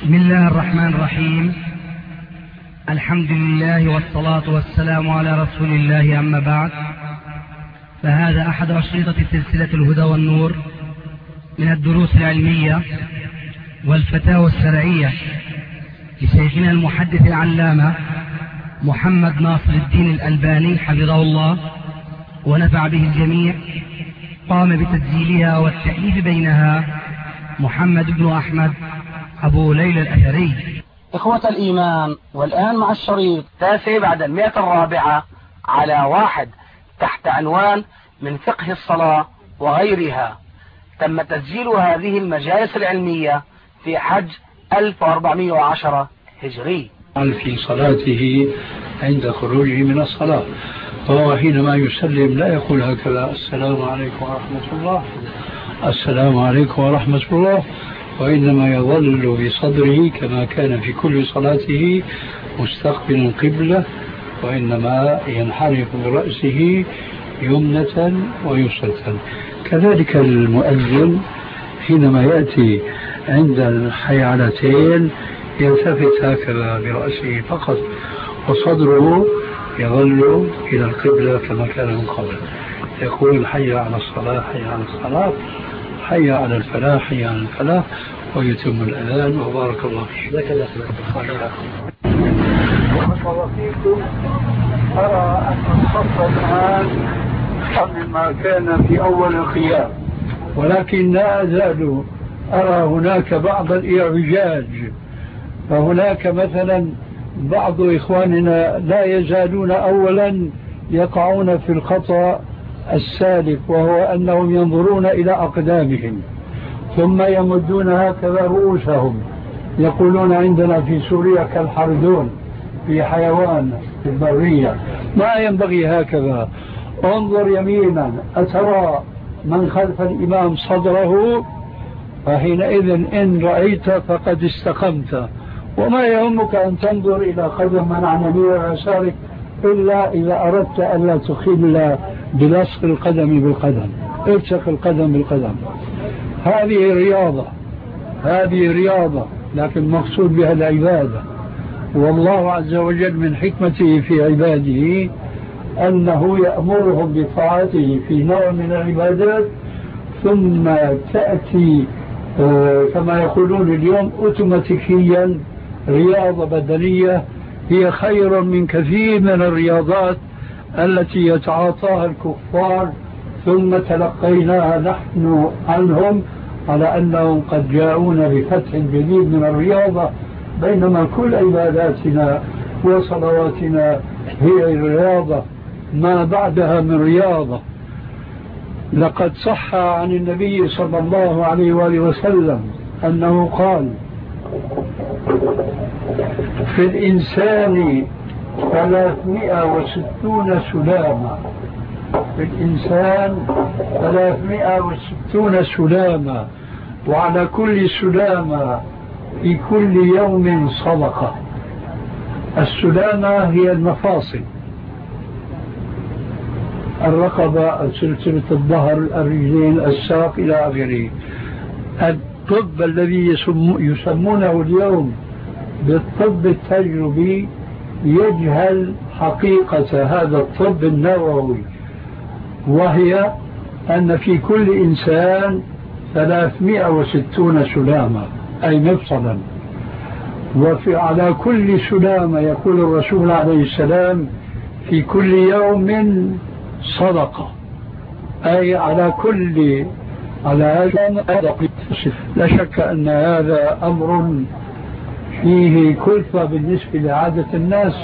بسم الله الرحمن الرحيم. الحمد لله والصلاة والسلام على رسول الله، أما بعد، فهذا أحد أشرطة سلسلة الهدى والنور من الدروس العلمية والفتاوى الشرعية لشيخنا المحدث العلامة محمد ناصر الدين الألباني حفظه الله ونفع به الجميع. قام بتسجيلها والتأليف بينها محمد بن أحمد أبو ليلى الأثري. إخوة الإيمان، والآن مع الشريط التاسع بعد 104 على 1 تحت عنوان من فقه الصلاة وغيرها. تم تسجيل هذه المجالس العلمية في حج 1410 هجري. في صلاته عند خروجه من الصلاة، فهو حينما يسلم لا يقول هكذا: السلام عليكم ورحمة الله، السلام عليكم ورحمة الله، وإنما يظل بصدره كما كان في كل صلاته مستقبل القبلة، وإنما ينحرف برأسه يمنة ويسرة. كذلك المؤذن حينما يأتي عند الحيعلتين يلتفت هكذا برأسه فقط، وصدره يظل إلى القبلة كما كان من قبل. يقول: حي على الصلاة، حي على الصلاة، حي على الفلاح، حي على الفلاح، ويتم الأذان. وبارك الله فيك. أرى أن الصف الآن مما كان في أول القيام، ولكن لا أزال أرى هناك بعض الإعوجاج. فهناك مثلا بعض إخواننا لا يزالون أولا يقعون في الخطأ السالف، وهو أنهم ينظرون إلى أقدامهم ثم يمدون هكذا رؤوسهم. يقولون عندنا في سوريا كالحردون في حيوان في البرية. ما ينبغي هكذا. انظر يمينا أترى من خلف الإمام صدره، فحينئذ إن رأيت فقد استقمت. وما يهمك أن تنظر إلى قدم من عن يمين ويسارك إلا إذا أردت أن لا تخل بلصق القدم بالقدم. الصق القدم بالقدم. هذه رياضة، هذه رياضة، لكن مقصود بها العبادة. والله عز وجل من حكمته في عباده أنه يأمرهم بطاعته في نوع من العبادات، ثم تأتي كما يقولون اليوم أوتوماتيكيا رياضة بدنية هي خير من كثير من الرياضات التي يتعاطاها الكفار، ثم تلقيناها نحن عنهم على أنهم قد جاءون بفتح جديد من الرياضة، بينما كل عباداتنا وصلواتنا هي الرياضة ما بعدها من رياضة. لقد صح عن النبي صلى الله عليه وآله وسلم أنه قال: في الإنسان 360 سلامة، في الإنسان 360 سلامة، وعلى كل سلامة في كل يوم صدقة. السلامة هي المفاصل، الرقبة، سلسلة الظهر، الرجلين، الساق إلى آخره. الطب الذي يسمونه اليوم بالطب التجربي يجهل حقيقة هذا الطب النووي، وهي أن في كل إنسان 360 سلامة، أي مفصلا. وعلى كل سلامة يقول الرسول عليه السلام في كل يوم صدقة، أي على كل لا شك أن هذا أمر فيه كلفة بالنسبة لعادة الناس،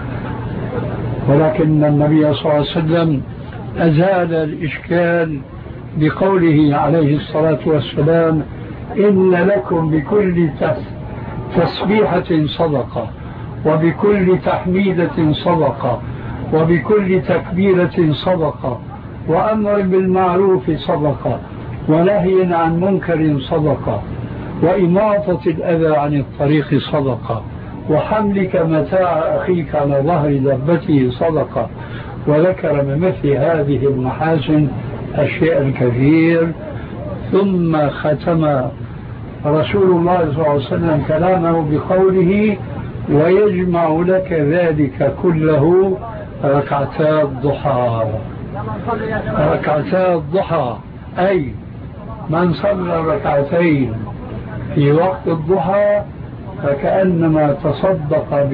ولكن النبي صلى الله عليه وسلم أزال الإشكال بقوله عليه الصلاة والسلام: إن لكم بكل تسبيحة صدقة، وبكل تحميدة صدقة، وبكل تكبيرة صدقة، وأمر بالمعروف صدقة، ونهي عن منكر صدقة، وإماطة الأذى عن الطريق صدقة، وحملك متاع أخيك على ظهر دبته صدقة. وذكر من مثل هذه المحاسن الشيء الكثير، ثم ختم رسول الله صلى الله عليه وسلم كلامه بقوله ويجمع لك ذلك كله ركعتا الضحى. ركعتا الضحى أي من صلى ركعتين في وقت الضحى فكأنما تصدق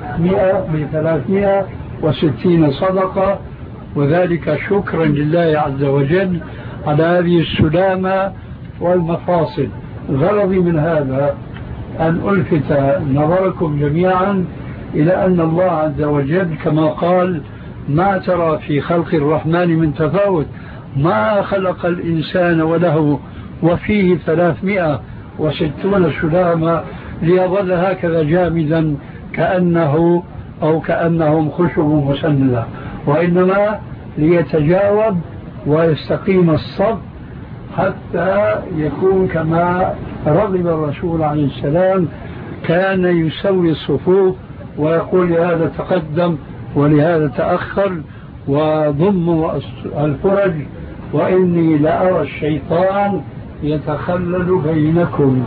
ب360 صدقة، وذلك شكرا لله عز وجل على هذه السلامة والمفاصل. غرضي من هذا أن ألفت نظركم جميعا إلى أن الله عز وجل كما قال ما ترى في خلق الرحمن من تفاوت، ما خلق الإنسان وله وفيه 360 سلامة ليظل هكذا جامدا كأنه أو كأنهم خشب مسندة، وإنما ليتجاوب ويستقيم الصف حتى يكون كما رغب الرسول عليه السلام، كان يسوي الصفوف ويقول لهذا تقدم ولهذا تأخر وضموا الفرج، وإني لأرى الشيطان يتخلل بينكم.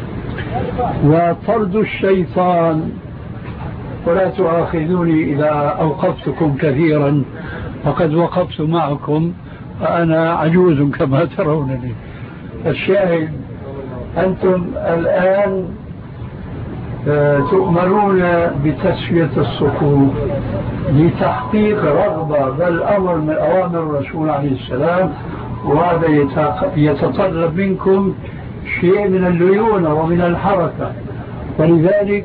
وطرد الشيطان، ولا تؤاخذوني إذا أوقفتكم كثيرا فقد وقفت معكم فأنا عجوز كما ترونني. الشاهد أنتم الآن تؤمرون بتسوية الصفوف لتحقيق رغبة بل أمر من أوامر الرسول عليه السلام، وهذا يتطلب منكم شيء من الليونة ومن الحركة، ولذلك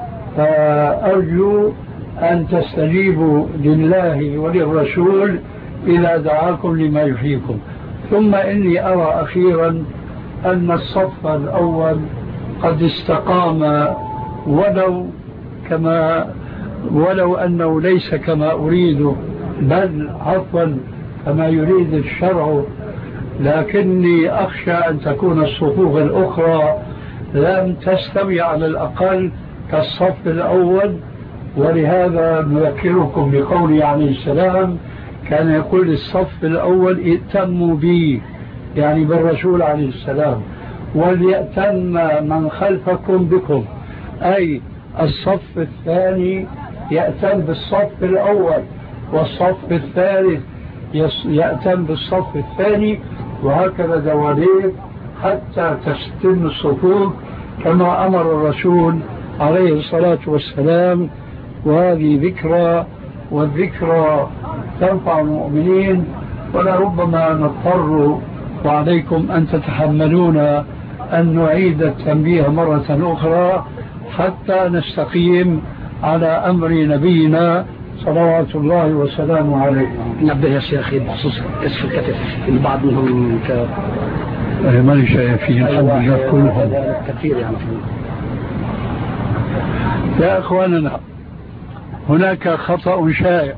أرجو أن تستجيبوا لله وللرسول إذا دعاكم لما يحييكم. ثم إني أرى أخيرا أن الصف الأول قد استقام ولو أنه ليس كما أريد بل عفوا كما يريد الشرع، لكني أخشى أن تكون الصفوف الأخرى لم تستوي على الأقل كالصف الأول. ولهذا نذكركم بقوله عليه السلام كان يقول الصف الأول ائتموا بي، يعني بالرسول عليه السلام، وليأتم من خلفكم بكم، أي الصف الثاني يأتم بالصف الأول والصف الثالث يأتم بالصف الثاني، وهكذا دواليك حتى تستم الصفوف كما أمر الرسول عليه الصلاة والسلام. وهذه ذكرى، والذكرى تنفع المؤمنين، ولربما نضطر وعليكم أن تتحملون أن نعيد التنبيه مرة أخرى حتى نستقيم على أمر نبينا صلوات الله وسلامه عليه. نبدأ يا شيخ بخصوص كشف الكتف، البعض منهم ماني شايفين الحمد لله كلهم كثير يعني. يا أخواننا هناك خطأ شائع،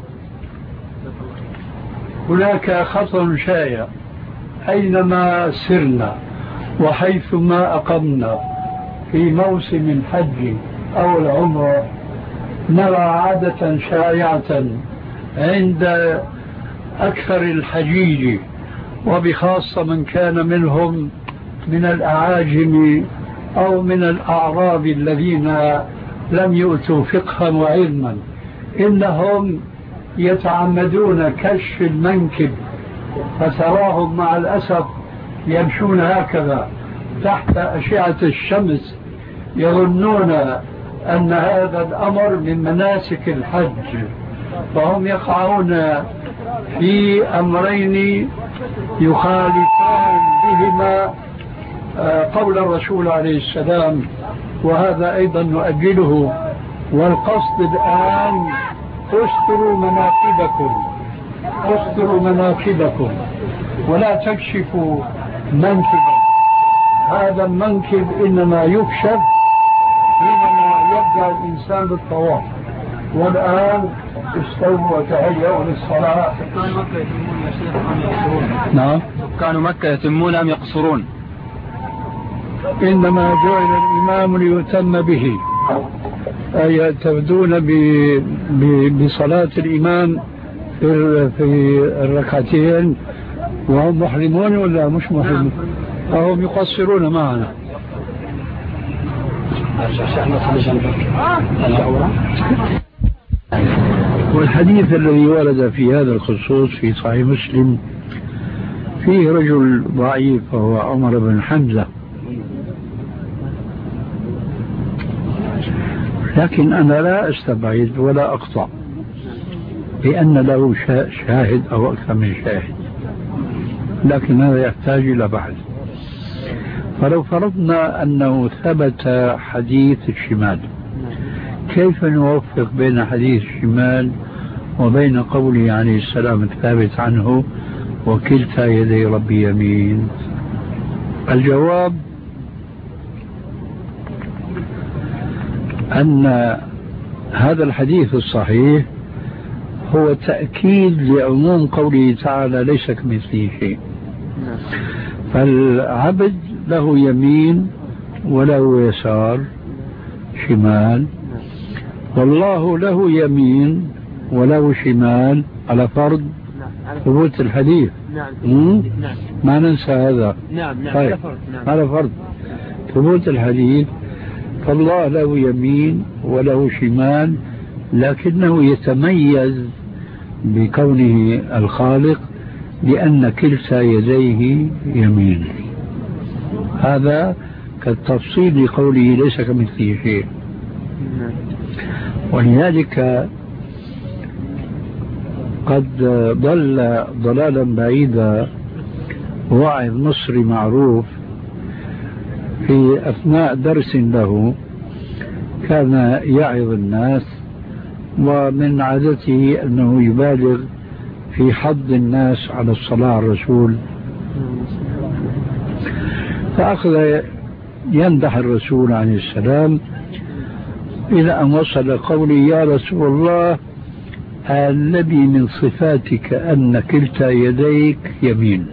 هناك خطأ شائع أينما سرنا وحيثما أقمنا في موسم الحج أو العمرة نرى عادة شائعة عند أكثر الحجيج، وبخاصة من كان منهم من الأعاجم أو من الأعراب الذين لم يؤتوا فقها وعلما، إنهم يتعمدون كشف المنكب، فتراهم مع الأسف يمشون هكذا تحت أشعة الشمس يظنون أن هذا الأمر من مناسك الحج، فهم يقعون في أمرين يخالفان بهما قول الرسول عليه السلام، وهذا أيضا نؤجله. والقصد الآن استروا مناكبكم، استروا مناكبكم ولا تكشفوا منكبا. هذا المنكب إنما يكشف حينما يبدأ الإنسان بالطواف. والآن استووا وتهيئوا للصلاة. نعم، كانوا مكة يتمون أم يقصرون؟ إنما جعل الإمام ليتم به، أي يعتمدون بصلاة الإمام في الركعتين وهم محرمون ولا مش محرمون؟ فهم يقصرون معنا. والحديث الذي ورد في هذا الخصوص في صحيح مسلم فيه رجل ضعيف وهو عمر بن حمزة، لكن أنا لا أستبعد ولا أقطع بأن له شاهد أو أكثر من شاهد، لكن هذا يحتاج إلى بحث. فلو فرضنا أنه ثبت حديث الشمال، كيف نوفق بين حديث الشمال وبين قوله عليه السلام الثابت عنه وكلتا يدي ربي يمين؟ الجواب أن هذا الحديث الصحيح هو تأكيد لعموم قوله تعالى ليس كمثله شيء. فالعبد له يمين وله يسار شمال، والله له يمين وله شمال على فرض ثبوت الحديث. ما ننسى هذا. طيب. على فرض ثبوت الحديث، فالله له يمين وله شمال، لكنه يتميز بكونه الخالق لأن كلتا يديه يمين. هذا كالتفصيل لقوله ليس كمثله شيء. ولذلك قد ضل ضلالا بعيدا واعظ مصري معروف في أثناء درس له كان يعظ الناس، ومن عادته أنه يبالغ في حض الناس على الصلاة على الرسول، فأخذ يمدح الرسول عليه السلام إلى أن وصل قولي يا رسول الله الذي من صفاتك أن كلتا يديك يمين.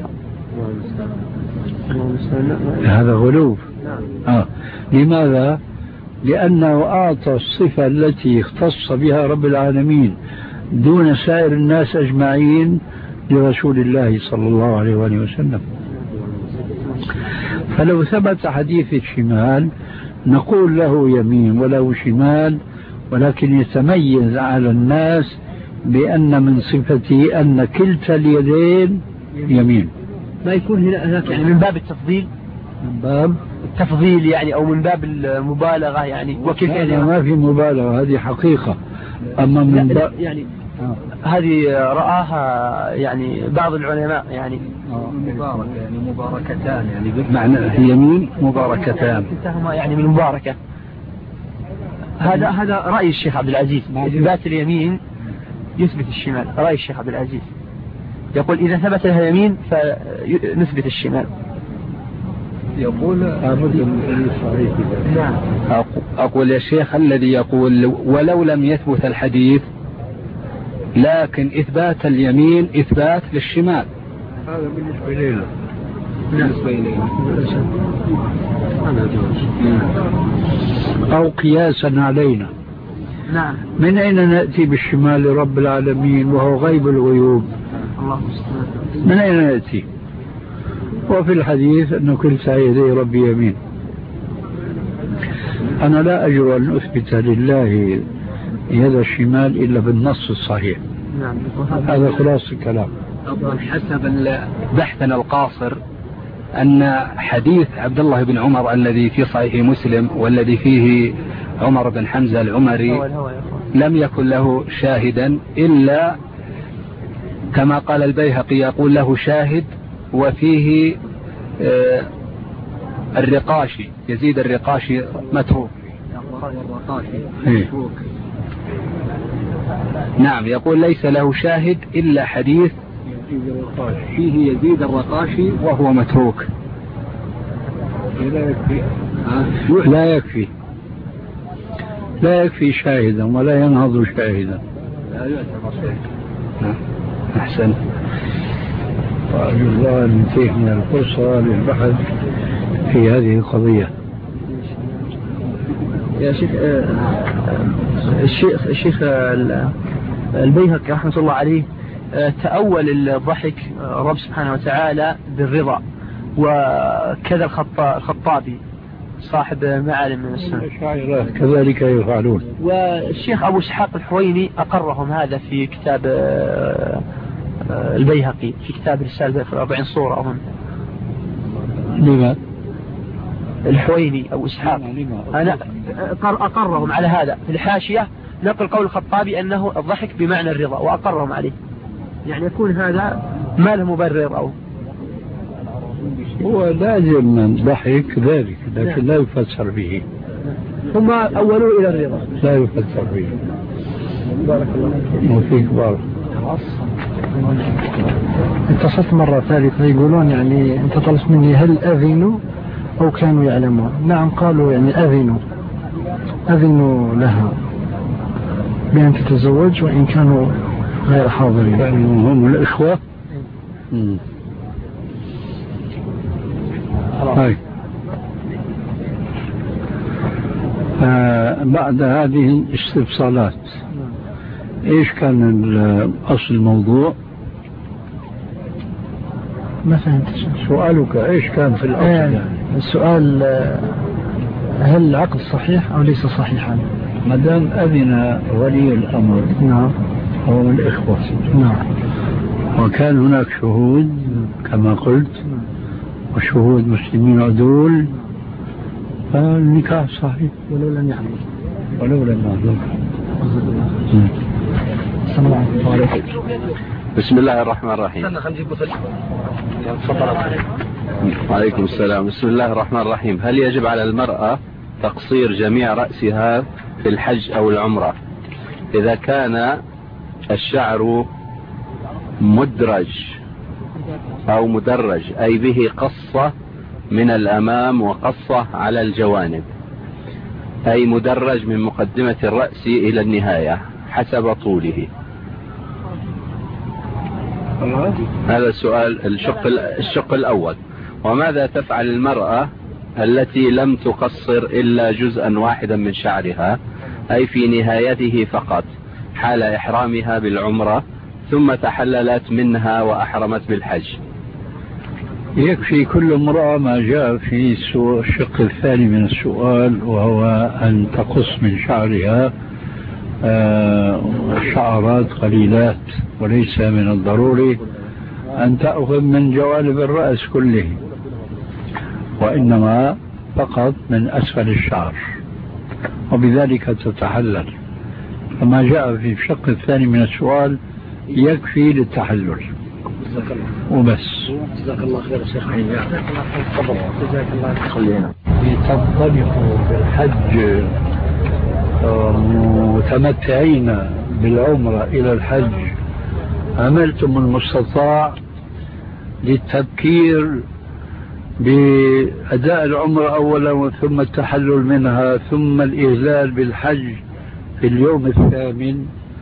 هذا غلو. لماذا؟ لأنه أعطى الصفة التي اختص بها رب العالمين دون سائر الناس أجمعين لرسول الله صلى الله عليه وآله وسلم. فلو ثبت حديث الشمال نقول له يمين وله شمال، ولكن يتميز على الناس بأن من صفته أن كلتا اليدين يمين. ما يكون هناك يعني من باب التفضيل، من باب التفضيل يعني، أو من باب المبالغة يعني. وكيف يعني ما في مبالغة، هذه حقيقة. أما من باب يعني هذه رآها يعني بعض العلماء يعني مباركة يعني مباركتان يعني بمعنى يمين مباركتان يعني من مباركة. هذا رأي الشيخ عبد العزيز، إثبات اليمين يثبت الشمال. رأي الشيخ عبد العزيز يقول إذا ثبت لها يمين فنثبت الشمال. يقول صحيح. نعم. أقول يا شيخ الذي يقول ولو لم يثبت الحديث لكن إثبات اليمين إثبات للشمال، هذا بالنسبة له. بالنسبة إليه أو قياسا علينا. نعم. من أين نأتي بالشمال لرب العالمين وهو غيب الغيوب؟ من أين نأتي؟ وفي الحديث أنه كلتا يدي ربي يمين. أنا لا أجر أن أثبت لله يد الشمال إلا بالنص الصحيح. نعم. هذا خلاص الكلام. حسب بحثنا القاصر أن حديث عبد الله بن عمر الذي في صحيح مسلم والذي فيه عمر بن حمزة العمري لم يكن له شاهدا إلا كما قال البيهقي يقول له شاهد وفيه الرقاشي يزيد الرقاشي متروك. نعم يقول ليس له شاهد إلا حديث فيه يزيد الرقاشي وهو متروك. لا يكفي شاهدا ولا ينهض شاهدا. أحسن. وأرجو الله أن يتيحنا الفرصة للبحث في هذه القضية. يا شيخ الشيخ البيهقي رحمة الله عليه تأول الضحك رب سبحانه وتعالى بالرضا، وكذا الخطابي صاحب معالم من السنة. الأشاعرة كذلك يفعلون. والشيخ أبو إسحاق الحويني أقرهم هذا في كتاب البيهقي، في كتاب رسالة في 40 صورة أظن. لما؟ الحويني أو إسحاق أنا أقرهم على هذا في الحاشية، نقل قول الخطابي أنه الضحك بمعنى الرضا، وأقرهم عليه. يعني يكون هذا ما له مبرر أو هو لازم من ضحك ذلك، لكن لا يفسر به. ثم أولوا إلى الرضا، لا يفسر به. بارك الله وفيك بارك. اتصلت مرة ثالثة يقولون يعني انت طلبت مني هل أذنوا أو كانوا يعلمون؟ نعم قالوا يعني أذنوا لها بأن تتزوج وإن كانوا غير حاضرين. كانوا هم الإخوة. هاي. بعد هذه الاستفسارات ايش كان اصل الموضوع؟ ما فهمت سؤالك ايش كان في الاصل؟ يعني السؤال هل العقد صحيح او ليس صحيحا؟ ما دام اذن ولي الامر نعم هو من الاخوه. نعم. وكان هناك شهود كما قلت وشهود مسلمين عدول، فالنكاح صحيح ولو لم يعلم. بسم الله الرحمن الرحيم. وعليكم السلام. بسم الله الرحمن الرحيم. هل يجب على المرأة تقصير جميع رأسها في الحج أو العمرة إذا كان الشعر مدرج أو مدرج، أي به قصة من الأمام وقصة على الجوانب، أي مدرج من مقدمة الرأس إلى النهاية حسب طوله؟ هذا السؤال الشق الأول. وماذا تفعل المرأة التي لم تقصر إلا جزءا واحدا من شعرها، أي في نهايته فقط، حال إحرامها بالعمرة ثم تحللت منها وأحرمت بالحج؟ يكفي كل امرأة ما جاء في الشق الثاني من السؤال، وهو أن تقص من شعرها شعرات قليلات، وليس من الضروري أن تأخذ من جوانب الرأس كله، وإنما فقط من أسفل الشعر، وبذلك تتحلل. فما جاء في الشق الثاني من السؤال يكفي للتحلل وبس. جزاك الله خير الشيخ عين. جزاك الله خير. تنطلقوا بالحج متمتعين بالعمرة إلى الحج، عملتم المستطاع للتبكير بأداء العمرة أولا ثم التحلل منها ثم الإهلال بالحج في اليوم الثامن،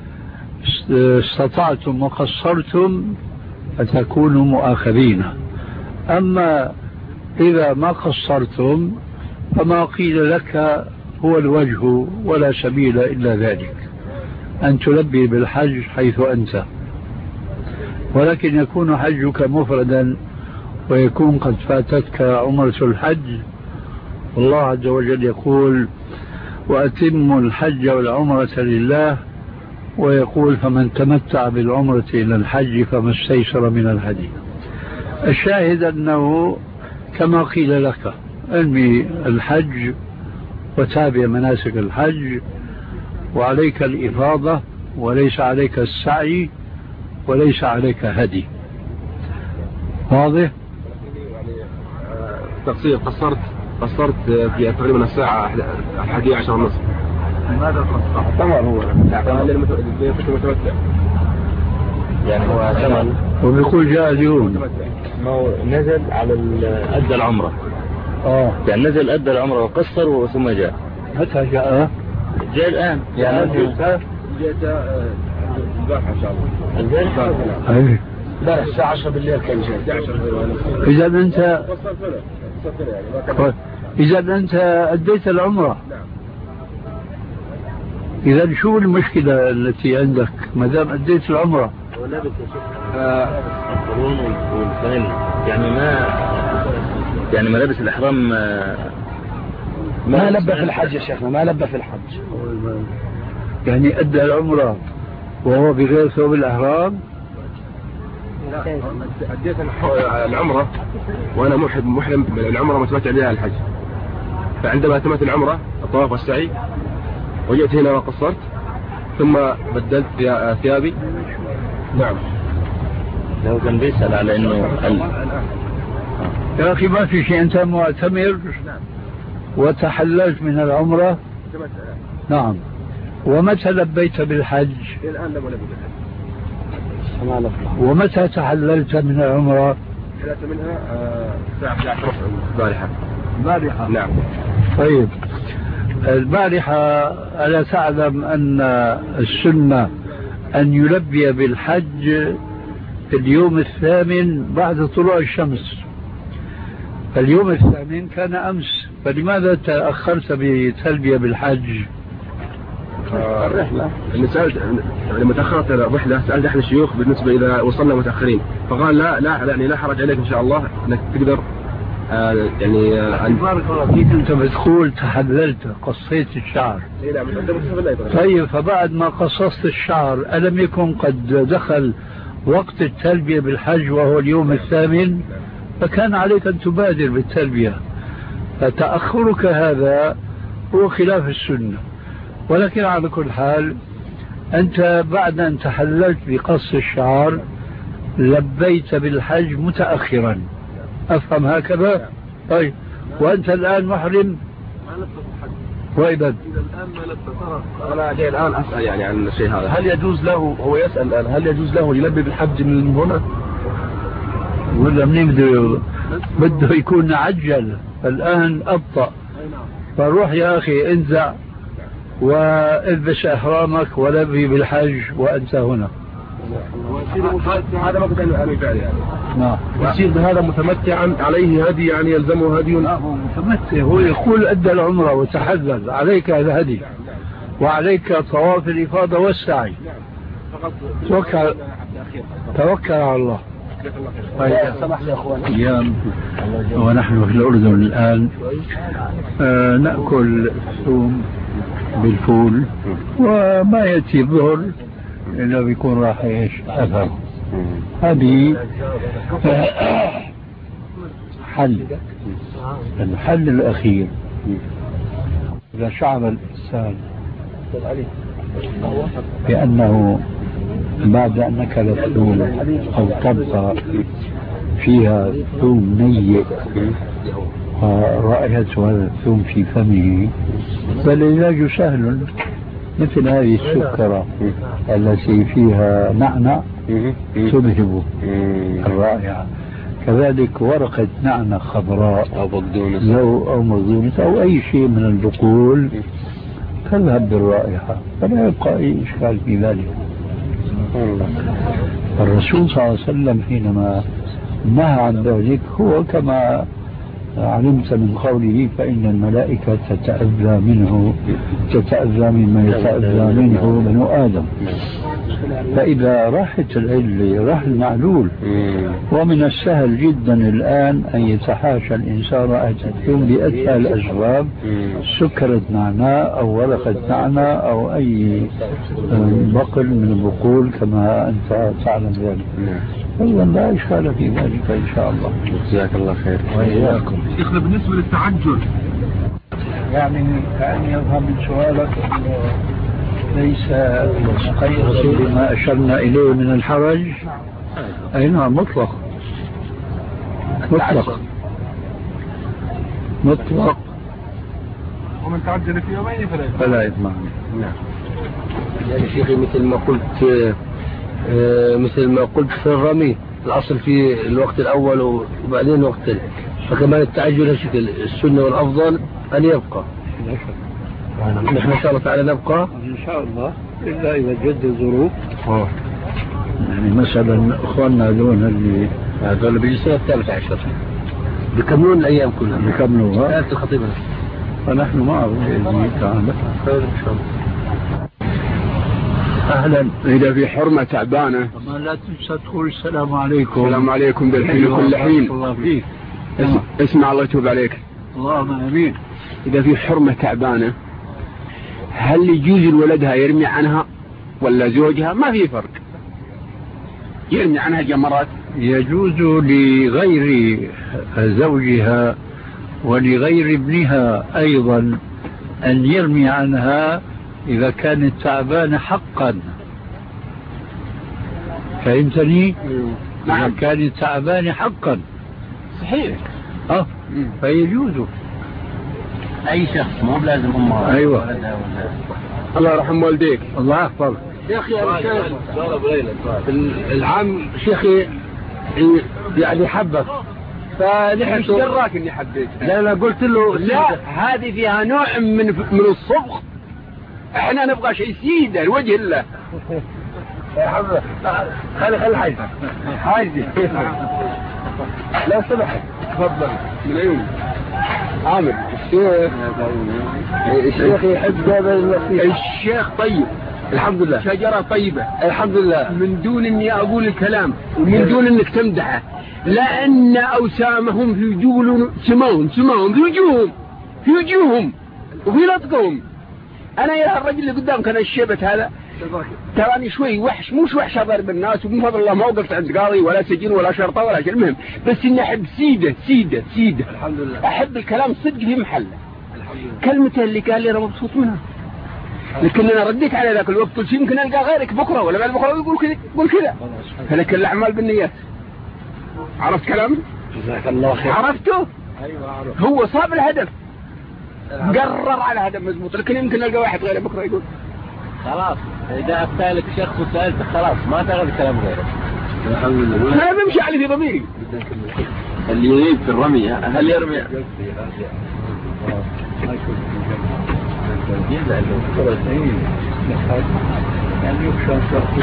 استطعتم وقصرتم فتكونوا مؤاخذين. أما إذا ما قصرتم فما قيل لك هو الوجه ولا سبيل إلا ذلك، أن تلبي بالحج حيث أنت، ولكن يكون حجك مفردا ويكون قد فاتتك عمرة الحج. والله عز وجل يقول وأتموا الحج والعمرة لله، ويقول فمن تمتع بالعمرة إلى الحج فما استيسر من الهدي. الشاهد أنه كما قيل لك انمي الحج وتابع مناسك الحج، وعليك الإفاضة وليس عليك السعي وليس عليك هدي. واضح؟ تقصير قصرت في تقريبا الساعة 11:30. ماذا قصرت؟ طبعا هو المتمتع يعني هو ثمن، وبيقول جاء اليوم ما هو نزل على أدى العمرة. يعني نزل أدى العمرة وقصر ثم جاء. متى جاء؟ جاء الآن يعني جاء البارحة إن شاء الله. لا الساعة 10 بالليل كان جاء. إذا أنت أديت العمرة، إذا شو المشكلة التي عندك ما دام أديت العمرة؟ ولابس القرون والفانلة، يعني ما ملابس الإحرام ما لبى في الحج يا شيخنا، ما لبى في الحج. يعني أدى العمرة وهو بغير ثوب الأحرام؟ أديت العمرة وأنا محرم بالعمرة متمتع بها الحج، فعندما تمت العمرة الطواف والسعي وجئت هنا وقصرت ثم بدلت ثيابي. نعم. لو كان بيسأل على انه يا أخي ما في شيء، أنت معتمر وتحللت من العمرة. نعم. ومتى لبيت بالحج؟ الآن لم ألبي بالحج. ومتى تحللت من العمرة؟ حللت منها الساعة 11 البارحة. البارحة. نعم. طيب البارحة ألا تعلم أن السنة أن يلبي بالحج في اليوم الثامن بعد طلوع الشمس؟ اليوم الثامن كان أمس، فلماذا تأخرت بتلبية بالحج؟ الرحلة اللي سألت لما تأخرت الرحلة سألت أحد الشيوخ بالنسبة إذا وصلنا متأخرين، فقال لا حرج عليك إن شاء الله أنك تقدر بارك الله فيك. أنت بتقول تحللت قصيت الشعر. طيب فبعد ما قصصت الشعر ألم يكن قد دخل وقت التلبية بالحج وهو اليوم الثامن؟ فكان عليك أن تبادر بالتلبية، فتأخرك هذا هو خلاف السنة. ولكن على كل حال أنت بعد أن تحللت بقص الشعر لبيت بالحج متأخرا، أفهم هكذا؟ طيب وأنت الآن محرم وإذا الآن ما لبى. أنا جاي الآن أسأل يعني عن الشيء هذا، هل يجوز له، هو يسأل الآن هل يجوز له يلبي بالحج من هنا ولا منين بده يكون عجل؟ الآن أبطأ. فروح يا أخي انزع والبس إحرامك ولبي بالحج وأنت هنا. هذا ما كنت أنا فعلي يعني. نعم. يصير بهذا متمتعا عليه هدي، يعني يلزمه هدي. هو متمتع، هو يقول أدى العمرة وتحلل، عليك الهدي وعليك طواف الإفاضة والسعي. توكل على الله. أيام ونحن في الأردن الآن نأكل ثوم بالفول، وما يأتي الظهر إلا بيكون راح إيش أثر. هذه الحل الأخير. إذا شعر الإنسان بأنه بعد أن أكل الثوم أو طبخ فيها ثوم نيء ورائحة هذا الثوم في فمه، فالعلاج سهل، مثل هذه السكرة التي فيها نعنع تذهب الرائحة، كذلك ورقة نعنع خضراء أو بقدونس أو أي شيء من البقول تذهب بالرائحة، فلا يبقى أي إشكال في ذلك. الرسول صلى الله عليه وسلم حينما نهى عن ذلك هو كما علمت من قوله فإن الملائكة تتأذى مما يتأذى منه بنو آدم. فإذا راحت العلة راح المعلول. ومن السهل جدا الآن أن يتحاشى الإنسان رائحة الثوم بأتفه الأسباب، سكرة نعناع أو ورقة نعناع أو أي بقل من البقول كما أنت تعلم ذلك. أيضا لا إشكال في ذلك إن شاء الله. جزاك الله خير. وإياكم. شيخنا بالنسبة للتعجل، يعني كأن يفهم من سؤالك ليس قيد بما أشرنا إليه من الحرج. أي نعم، مطلق ومن تعجل في يومين فلا يطمع. نعم. يعني شيخي مثل ما قلت في الرمي، الأصل في الوقت الأول وبعدين الوقت الثاني، فكمان التعجل شكل السنة والأفضل أن يبقى. نحن إن شاء الله تعالى نبقى إن شاء الله، إلا إذا جد الظروف. يعني مثلا إخواننا هذول بيجي السنة 13 بيكملون الأيام كلها، بيكملوها الخطيبة، فنحن معه بإذن الله تعالى. خير إن شاء الله. أهلا. إذا في حرمة تعبانة طبعا لا تنسى تقول السلام عليكم. السلام عليكم بالحين وكل حين. الله فيك. اسمع الله يتوب عليك. اللهم آمين. إذا في حرمة تعبانة هل يجوز لولدها يرمي عنها ولا زوجها؟ ما في فرق، يرمي عنها جمرات. يجوز لغير زوجها ولغير ابنها أيضا أن يرمي عنها إذا كانت تعبانة حقا. فهمتني؟ إذا كانت تعبانة حقا صحيح. فيجوز أي شخص مو بلازم أمها. أيوة. الله يرحم والديك. الله يحفظ. يا أخي العام شيخي يعني حبك فنحن دراك اني حبيت. لا قلت له لا هذه فيها نوع من الصبغ، احنا نبغى شيء سيده لوجه الله. يا حبيبي خلي حاجي لا سمحت تفضل. من عيوني عامر الشيخ يحب هذا الشيخ طيب الحمد لله، شجرة طيبة الحمد لله، من دون اني اقول الكلام ومن دون انك تمدحه، لان اوسامهم في جبل سماهم في وجوههم وفي نطقهم. انا يا الرجل اللي قدامك انا الشيبة هذا تراني شوي وحش، مش وحش اضرب الناس، ومن فضل الله ما وقفت عند قاضي ولا سجن ولا شرطة ولا شيء، المهم بس اني احب سيدة الحمد لله، احب الكلام صدق في محله. كلمته اللي قال لي انا مبسوط منها، لكن انا رديت على ذاك الوقت قلت يمكن القى غيرك بكره ولا بعد بكره يقول كذا، فلك الاعمال بالنيات. عرفت كلامي؟ جزاك الله خير. عرفته؟ ايوه عرفت. هو صاب الهدف، قرر على هدف مضبوط، لكن يمكن القى واحد غيره بكره يقول خلاص. اذا افتالك شخص وسالته خلاص ما تاخذ كلام غيره. الحمد لله. انا بمشي على في ضميري. اللي يريد في الرمي هل يرمي؟ يعني يخشى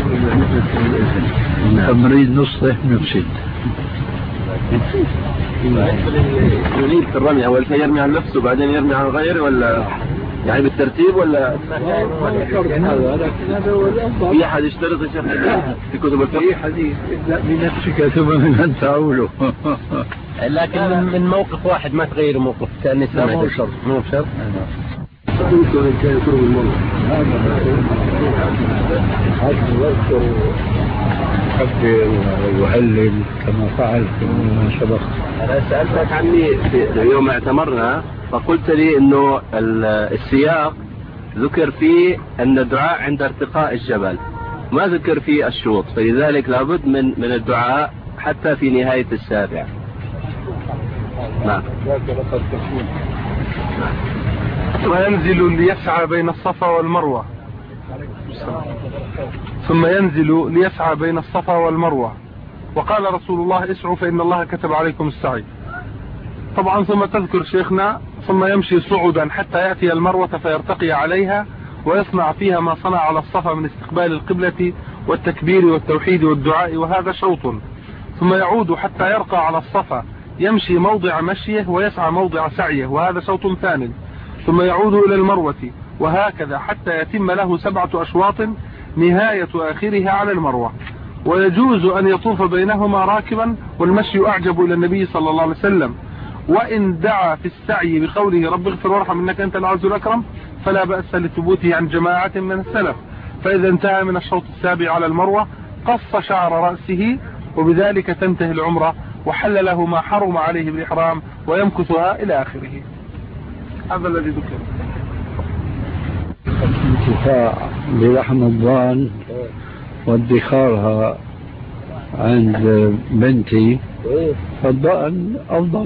تمريض نصه مفسد. يريد في الرمي اول شيء يرمي عن نفسه بعدين يرمي عن غيره، ولا يعني بالترتيب ولا في احد يشترط يا شيخ في كتب الفقه؟ في حديث ابدأ بنفسك ثم من تعوله. لكن من موقف واحد ما تغير موقف ثاني. لا مو شرط. يكبر ويهلل كما فعل فيما سبق. أنا سألتك عني يوم اعتمرنا فقلت لي إنه السياق ذكر فيه أن الدعاء عند ارتقاء الجبل، ما ذكر فيه الشوط، فلذلك لابد من الدعاء حتى في نهاية السابع. نعم. وينزل ليسعى بين الصفا والمروة، ثم ينزل ليسعى بين الصفا والمروة، وقال رسول الله اسعوا فإن الله كتب عليكم السعي. طبعا ثم تذكر شيخنا ثم يمشي صعودا حتى يأتي المروة فيرتقي عليها ويصنع فيها ما صنع على الصفا من استقبال القبلة والتكبير والتوحيد والدعاء، وهذا شوط. ثم يعود حتى يرقى على الصفا يمشي موضع مشيه ويسعى موضع سعيه، وهذا شوط ثاني. ثم يعود إلى المروة وهكذا حتى يتم له 7 أشواط نهاية آخرها على المروة. ويجوز أن يطوف بينهما راكبا، والمشي أعجب إلى النبي صلى الله عليه وسلم. وإن دعا في السعي بقوله رب اغفر وارحم إنك أنت العز الأكرم فلا بأس لثبوته عن جماعة من السلف. فإذا انتهى من الشوط السابع على المروة قص شعر رأسه، وبذلك تنتهي العمرة وحل له ما حرم عليه بالإحرام ويمكثها إلى آخره. هذا الذي ذكر. الانتفاع بلحم الضان وادخارها عند بنتي فالضأن أفضل،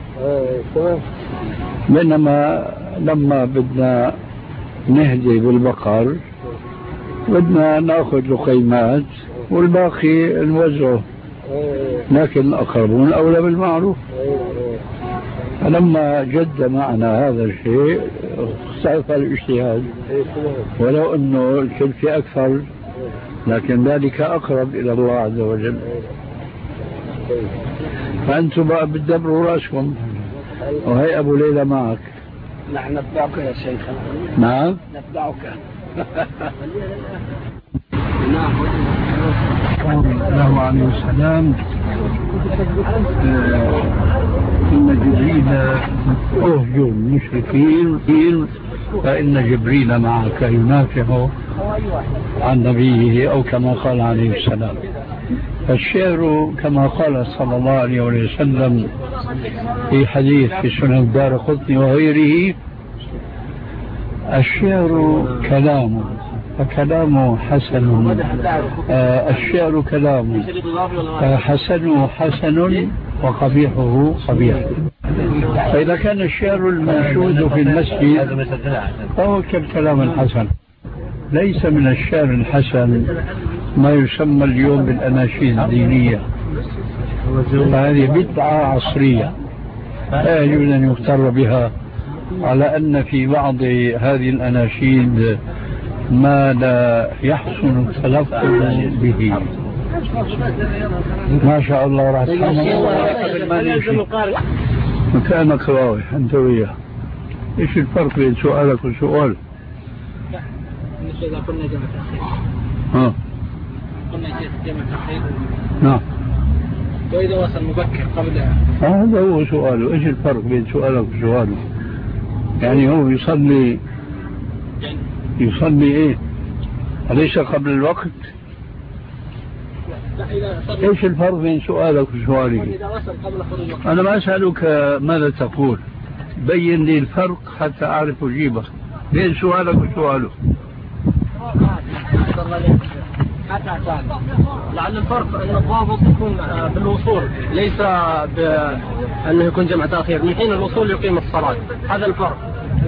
بينما لما بدنا نهدي بالبقر بدنا ناخذ لقيمات والباقي نوزعه، لكن الأقربون أولى بالمعروف. فلما جد معنا هذا الشيء صعب الاجتهاد، ولو أنه الكلفة أكثر لكن ذلك أقرب إلى الله عز وجل. فأنتم بقى بتدبروا رأسكم، وهي أبو ليلى معك. نحن نتبعك يا شيخ. نعم نتبعك. الله عليه وسلم إن جبريل أهجر المشركين فإن جبريل معك ينافع عن نبيه، أو كما قال عليه السلام. الشعر كما قال صلى الله عليه وسلم في حديث في سنن الدارقطني وغيره: الشعر كلام فكلامه حسن، الشعر كلام فحسنه حسن وقبيحه قبيح. فإذا كان الشعر المنشود في المسجد فهو كالكلام الحسن. ليس من الشعر الحسن ما يسمى اليوم بالأناشيد الدينية، فهذه بدعة عصرية لا يجوز أن يغتر بها، على أن في بعض هذه الأناشيد ما لا يحسن التلفظ به. ما شاء الله راح مكانك رايح أنت وياه. إيش الفرق بين سؤالك وسؤال؟ إذا كنا جمع تأخير قلنا جمع تأخير نعم، وإذا وصل مبكر قبل هذا هو سؤاله. إيش الفرق بين سؤالك وسؤاله؟ يعني هو يصلي إيه؟ أليس قبل الوقت؟ إيش الفرق بين سؤالك وسؤالي؟ أنا ما أسألك ماذا تقول، بين لي الفرق حتى أعرف أجيبك بين سؤالك وسؤاله. لعل الفرق أن الضابط يكون بالوصول، ليس بأنه يكون جمع تأخير. من حين الوصول يقيم الصلاة، هذا الفرق.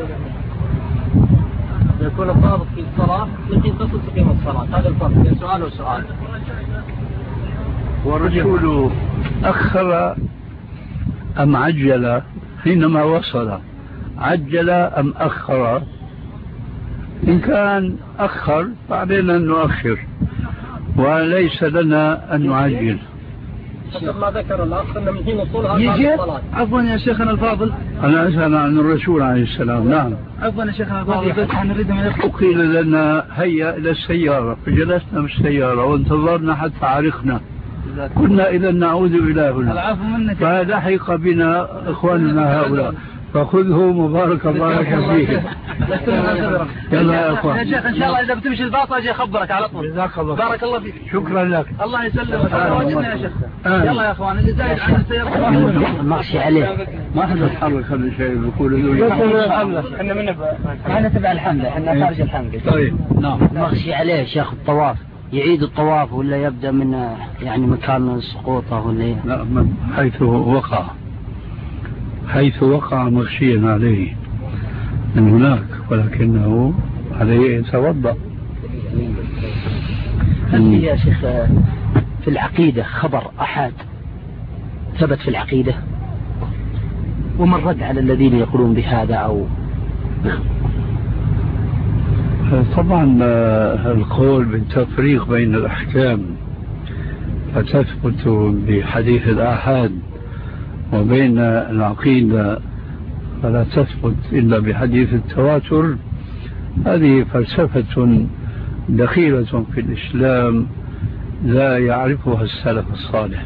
يكون الضابط في الصلاة من حين تصل تقيم الصلاة، هذا الفرق بين سؤال وسؤال. والرسول أخر أم عجل حينما وصل؟ عجل أم أخر؟ إن كان أخر فعلينا أن نؤخر، وليس لنا أن نعجل. ما ذكر الأخ أن من حين وصولها الصلاة. عفوا يا شيخنا الفاضل، أنا أسأل عن الرسول عليه السلام. نعم. عفوا يا شيخنا الفاضل، قيل لنا هيا إلى السيارة، فجلسنا بالسيارة وانتظرنا حتى عرقنا، كنا إذا نعود إلى هنا، فلحق بنا إخواننا هؤلاء، فخذه مبارك الله لك فيه. يلا يا اخوان يا شيخ، ان شاء الله اذا بتمشي الباص اجي اخبرك على طول. جزاك الله بارك الله فيك. شكرا لك. الله يسلمك. يا شيخ. يلا يا اخوان، اللي زايد عن السياره ماشي عليه، ما حد يتحرك. هذا شيء بيقول احنا تبع الحمله، احنا خارج الحمله. طيب نعم. ماشي عليه شيخ الطواف، يعيد الطواف ولا يبدا من يعني مكان سقوطه ولا ايه؟ لا، من حيث وقع مغشيا عليه من هناك، ولكنه عليه يتوضأ. هل يا شيخ في العقيدة خبر أحد ثبت في العقيدة ومن رد على الذين يقولون بهذا أو نعم؟ طبعا القول بالتفريق بين الأحكام فتثبت بحديث الآحاد، وبين العقيدة فلا تثبت إلا بحديث التواتر، هذه فلسفة دخيلة في الإسلام لا يعرفها السلف الصالح.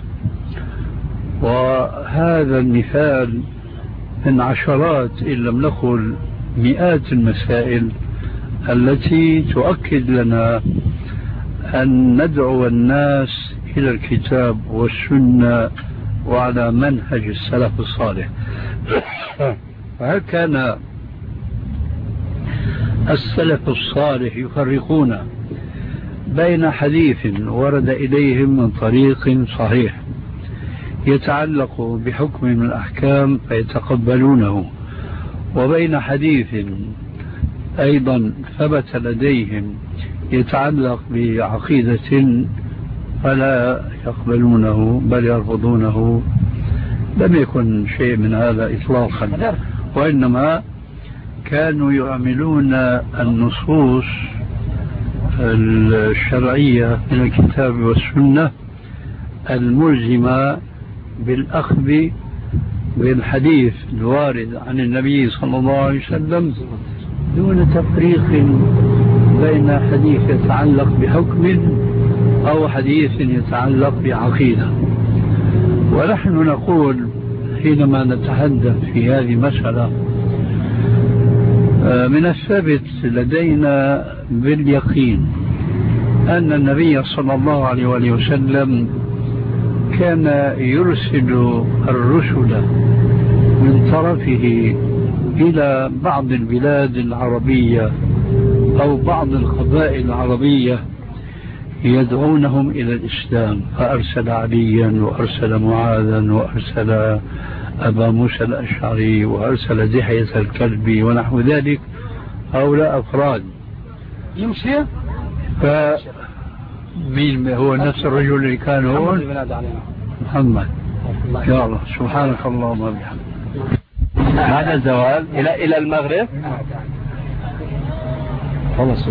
وهذا المثال من عشرات إن لم نقل مئات المسائل التي تؤكد لنا أن ندعو الناس إلى الكتاب والسنة وعلى منهج السلف الصالح. فهل كان السلف الصالح يفرقون بين حديث ورد إليهم من طريق صحيح يتعلق بحكم من الأحكام فيتقبلونه، وبين حديث أيضا ثبت لديهم يتعلق بعقيدة فلا يقبلونه بل يرفضونه؟ لم يكن شيء من هذا إطلاقا، وإنما كانوا يعملون النصوص الشرعية من الكتاب والسنة الملزمة بالأخذ بالحديث الوارد عن النبي صلى الله عليه وسلم دون تفريق بين حديث يتعلق بحكم أو حديث يتعلق بعقيدة. ونحن نقول حينما نتحدث في هذه المسألة من الثابت لدينا باليقين أن النبي صلى الله عليه وآله وسلم كان يرسل الرسل من طرفه إلى بعض البلاد العربية أو بعض القبائل العربية يدعونهم إلى الإسلام، فأرسل عليا وأرسل معاذا وأرسل أبا موسى الأشعري وأرسل دحية الكلبي ونحو ذلك. هؤلاء أفراد يمشي مين هو نفس الرجل اللي كان هون؟ محمد. يا الله سبحانك اللهم وبحمدك. هذا الزوال إلى المغرب. خلاص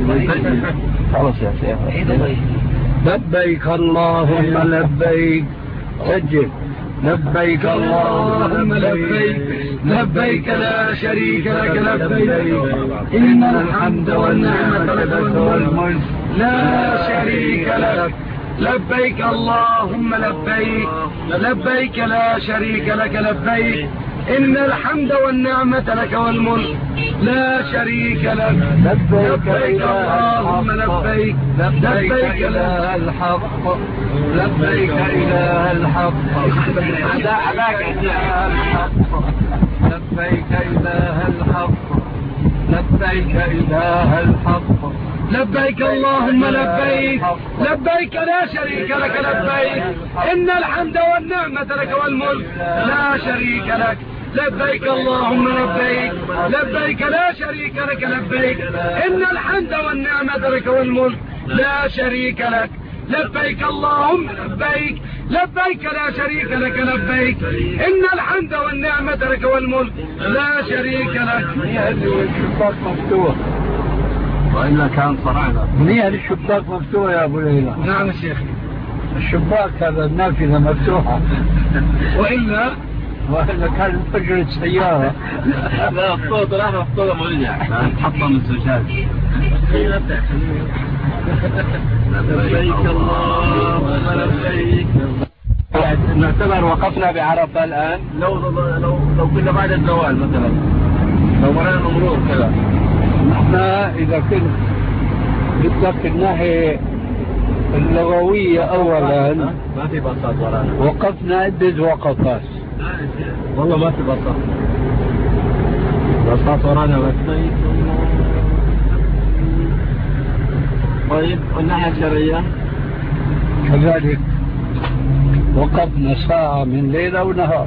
يا شيخ. لبيك اللهم لبيك. سجل. لبيك اللهم لبيك لبيك لا شريك لك لبيك إن الحمد والنعمة لك والملك لا شريك لك. لبيك اللهم لبيك لبيك لا شريك لك لبيك إن الحمد والنعمة لك والملك لا شريك لك. لبيك اللهم لبيك لبيك إله الحق لبيك إله الحق لبيك إله الحق لبيك إله الحق. لبيك اللهم لبيك لبيك لا شريك لك لبيك إن الحمد والنعمة لك والملك لا شريك لك. لبيك اللهم لبيك لبيك لا شريك لك لبيك إن الحمد والنعمة لك والملك لا شريك لك. لبيك اللهم لبيك لبيك لا شريك لك لبيك إن الحمد والنعمة لك والملك لا شريك لك. الشباك مفتوح وإلا كان صرعنا. منيح الشباك مفتوح يا أبو ليلى. نعم يا شيخ. الشباك هذا النافذة مفتوحة وإلا كان فجرة سيارة. لا الصوت راح مفتوح مولع نحطها من الزجاج. لبيك اللهم لبيك. نعتبر وقفنا بعرفة الآن. لو كنا بعد الزوال مثلا لو مرينا مرور كذا. احنا إذا كنت بدك الناحية اللغوية أولا ما في باصات ورانا. وقفنا عدة وقفات. والله ما في باصات ورانا بس. طيب والناحية الشرعية كذلك وقفنا ساعة من ليلة ونهار.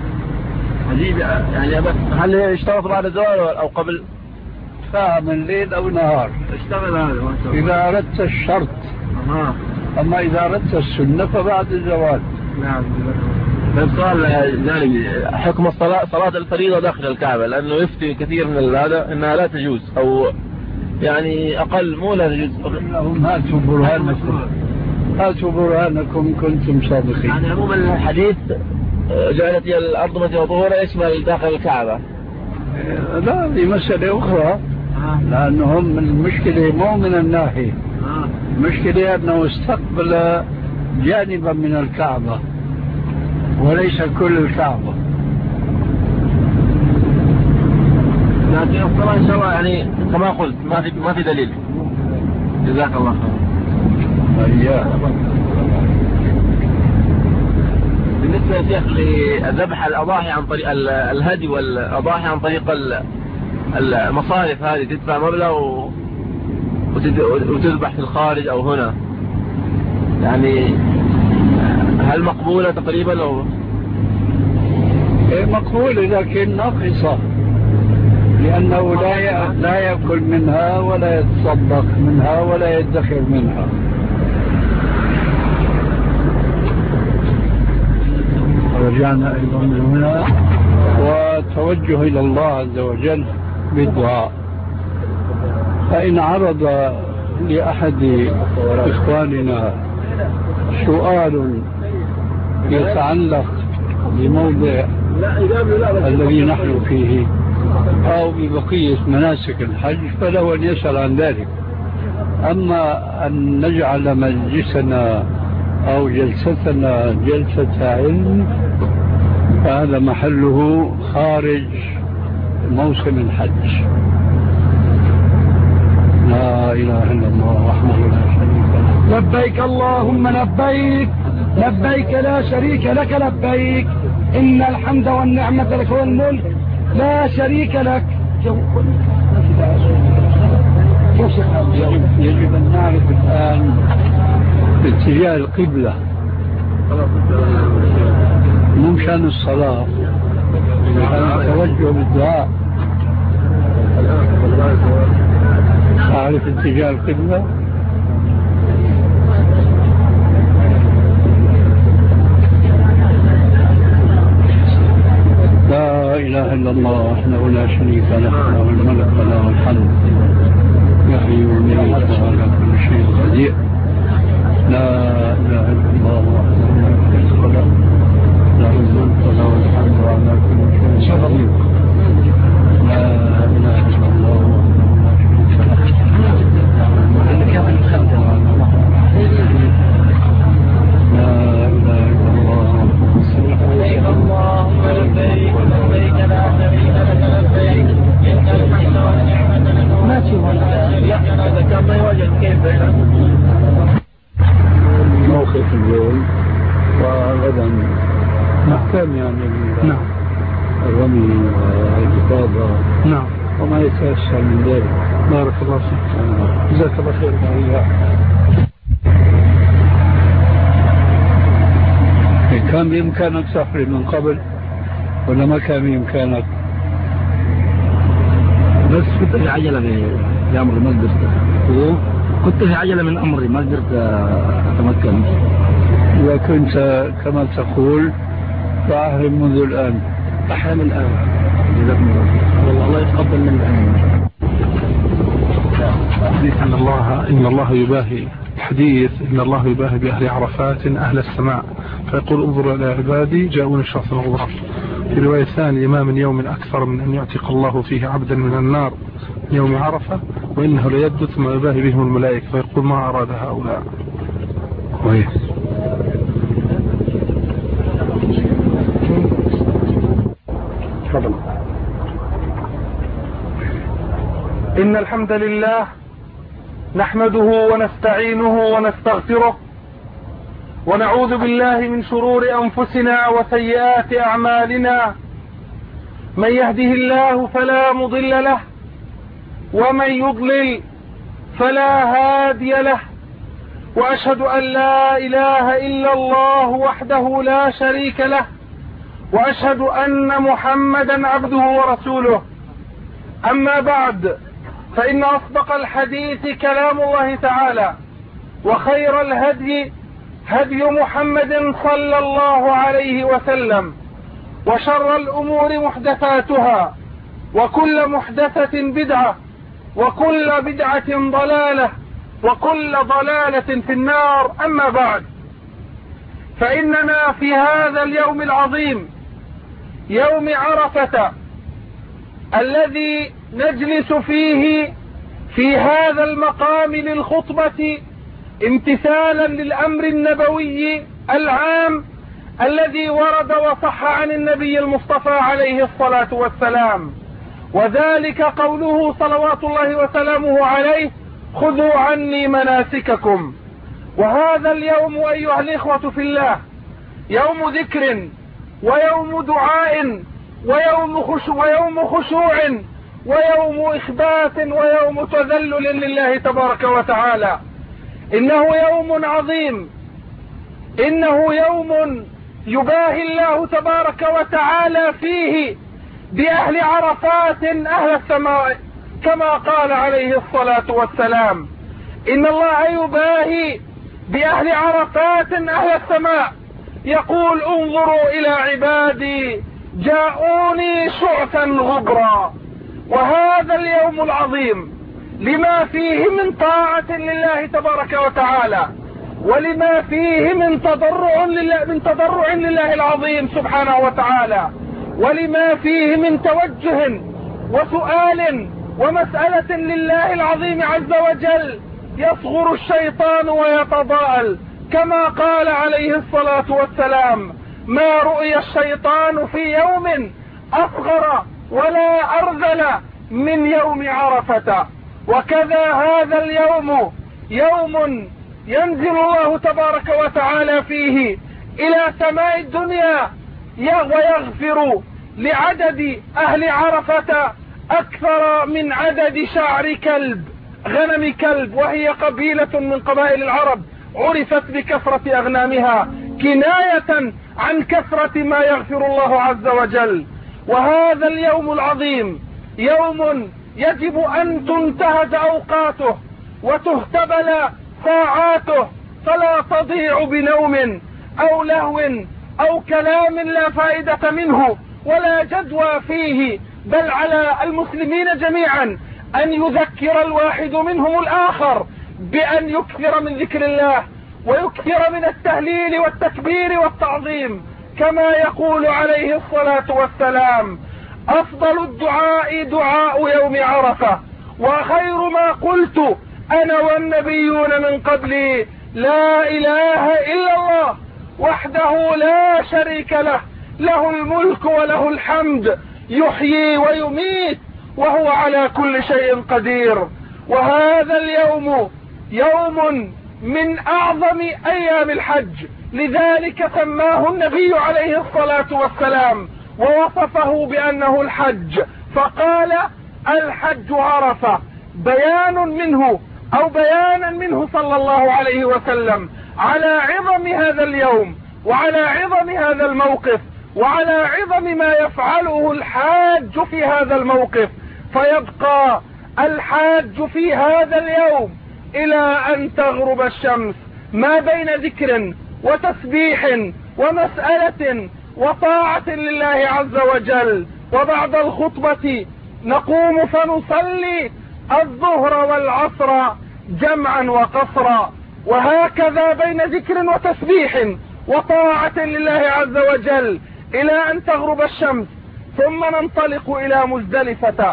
يعني بس هل اشتغلت بعد الزوال أو قبل؟ ساعة من ليل أو نهار. اشتغل هذا إذا أردت الشرط. أما إذا أردت السنة فبعد الزوال. نعم. سؤال جانبي، حكم صلاة الفريضة داخل الكعبة، لأنه يفتي كثير من هذا أنها لا تجوز أو يعني أقل مو لا تجوز. لهم هاتوا برهانكم هاتوا برهانكم كنتم صادقين. يعني عموما الحديث جعلت الأرض مثل طهورة يشمل داخل الكعبة. لا دي مسألة أخرى. لأنهم المشكلة مو من الناحية. المشكلة أنه استقبل جانبا من الكعبة وليس كل الكعبة. لكن الصلاة إن شاء الله يعني كما قلت ما في دليل. جزاك الله خير. بالنسبة يا شيخ لذبح الأضاحي عن طريق الهدي والأضاحي عن طريق المصارف هذه تدفع مبلغ وتذبح في الخارج أو هنا، يعني هل مقبولة تقريبا أو؟ مقبولة لكن ناقصة، لأنه لا يأكل منها ولا يتصدق منها ولا يدخر منها. رجعنا أيضا من هنا وتوجه إلى الله عز وجل بالدعاء. فإن عرض لأحد إخواننا سؤال يتعلق بموضع الذي نحن فيه أو ببقية مناسك الحج فله أن يسأل عن ذلك. أما أن نجعل مجلسنا أو جلستنا جلسة علم فهذا محله خارج موسم الحج. لا إله إلا الله وحده لا شريك له. لبيك اللهم لبيك، لبيك لا شريك لك لبيك، إن الحمد والنعمة لك والملك لا شريك لك. يجب أن نعرف الآن اتجاه القبلة مو مشان الصلاة، مشان التوجه بالدعاء. أعرف اتجاه القبلة. لا إله إلا الله وحده لا شريك له، له الملك وله الحمد يحيي ويميت وعلى كل شيء قدير. لا إله إلا الله وحده لا شريك له، له الملك وله الحمد وعلى كل شيء قدير. لا إله إلا الله وحده لا شريك له، لا إله إلا الله اللهم لبيك لبيك لا شريك لك لبيك، إن الحمد والنعمة ما تشوفون هذا كان ما يوجد كيف موقف اليوم وغدا محكم يعني الرمي والإفاضة وما يتأثر من ذلك. بارك الله فيك، جزاك الله خير. كان بإمكانك سفري من قبل ولا ما كان بإمكانك؟ بس كنت في عجلة في أمري ما قدرت. كنت في عجلة من أمري ما قدرت أتمكن. إذا كنت كما تقول فأحرم منذ الآن. أحرم الآن. والله الله يتقبل مني. إن الله يباهي الحديث، إن الله يباهي بأهل عرفات أهل السماء، فيقول انظروا إلى عبادي جاءوني شخص غضب. في رواية ثانية ما من يوم أكثر من أن يعتق الله فيه عبدا من النار يوم عرفة، وإنه ليبدو ثم يباهي بهم الملائكة فيقول ما أراد هؤلاء. كويس. إن الحمد لله نحمده ونستعينه ونستغفره ونعوذ بالله من شرور أنفسنا وسيئات أعمالنا، من يهده الله فلا مضل له ومن يضلل فلا هادي له، وأشهد أن لا إله إلا الله وحده لا شريك له، وأشهد أن محمدا عبده ورسوله. أما بعد، فإن أصدق الحديث كلام الله تعالى، وخير الهدي هدي محمد صلى الله عليه وسلم، وشر الأمور محدثاتها، وكل محدثة بدعة، وكل بدعة ضلالة، وكل ضلالة في النار. أما بعد، فإننا في هذا اليوم العظيم يوم عرفة الذي نجلس فيه في هذا المقام للخطبة امتثالا للأمر النبوي العام الذي ورد وصح عن النبي المصطفى عليه الصلاة والسلام، وذلك قوله صلوات الله وسلامه عليه: خذوا عني مناسككم. وهذا اليوم أيها الإخوة في الله يوم ذكر ويوم دعاء ويوم خشوع ويوم إخبات ويوم تذلل لله تبارك وتعالى. إنه يوم عظيم، إنه يوم يباهي الله تبارك وتعالى فيه بأهل عرفات أهل السماء، كما قال عليه الصلاة والسلام: إن الله يباهي بأهل عرفات أهل السماء، يقول: انظروا إلى عبادي جاءوني شعثا غبرا. وهذا اليوم العظيم لما فيه من طاعة لله تبارك وتعالى، ولما فيه من تضرع لله العظيم سبحانه وتعالى، ولما فيه من توجه وسؤال ومسألة لله العظيم عز وجل، يصغر الشيطان ويتضاءل، كما قال عليه الصلاة والسلام: ما رؤي الشيطان في يوم أصغر ولا أرذل من يوم عرفة. وكذا هذا اليوم يوم ينزل الله تبارك وتعالى فيه إلى سماء الدنيا ويغفر لعدد أهل عرفة أكثر من عدد شعر كلب، غنم كلب، وهي قبيلة من قبائل العرب عرفت بكثرة أغنامها كناية عن كثرة ما يغفر الله عز وجل. وهذا اليوم العظيم يوم يجب أن تنتهز أوقاته وتهتبل ساعاته، فلا تضيع بنوم أو لهو أو كلام لا فائدة منه ولا جدوى فيه، بل على المسلمين جميعا أن يذكر الواحد منهم الآخر بأن يكثر من ذكر الله ويكثر من التهليل والتكبير والتعظيم، كما يقول عليه الصلاة والسلام: أفضل الدعاء دعاء يوم عرفة، وخير ما قلت أنا والنبيون من قبلي لا إله إلا الله وحده لا شريك له، له الملك وله الحمد، يحيي ويميت وهو على كل شيء قدير. وهذا اليوم يوم من أعظم أيام الحج، لذلك سماه النبي عليه الصلاة والسلام ووصفه بأنه الحج، فقال: الحج عرفة، بيانا منه صلى الله عليه وسلم على عظم هذا اليوم وعلى عظم هذا الموقف وعلى عظم ما يفعله الحاج في هذا الموقف. فيبقى الحاج في هذا اليوم إلى أن تغرب الشمس ما بين ذكر وتسبيح ومسألة وطاعة لله عز وجل، وبعد الخطبة نقوم فنصلي الظهر والعصر جمعا وقصرا، وهكذا بين ذكر وتسبيح وطاعة لله عز وجل إلى أن تغرب الشمس، ثم ننطلق إلى مزدلفة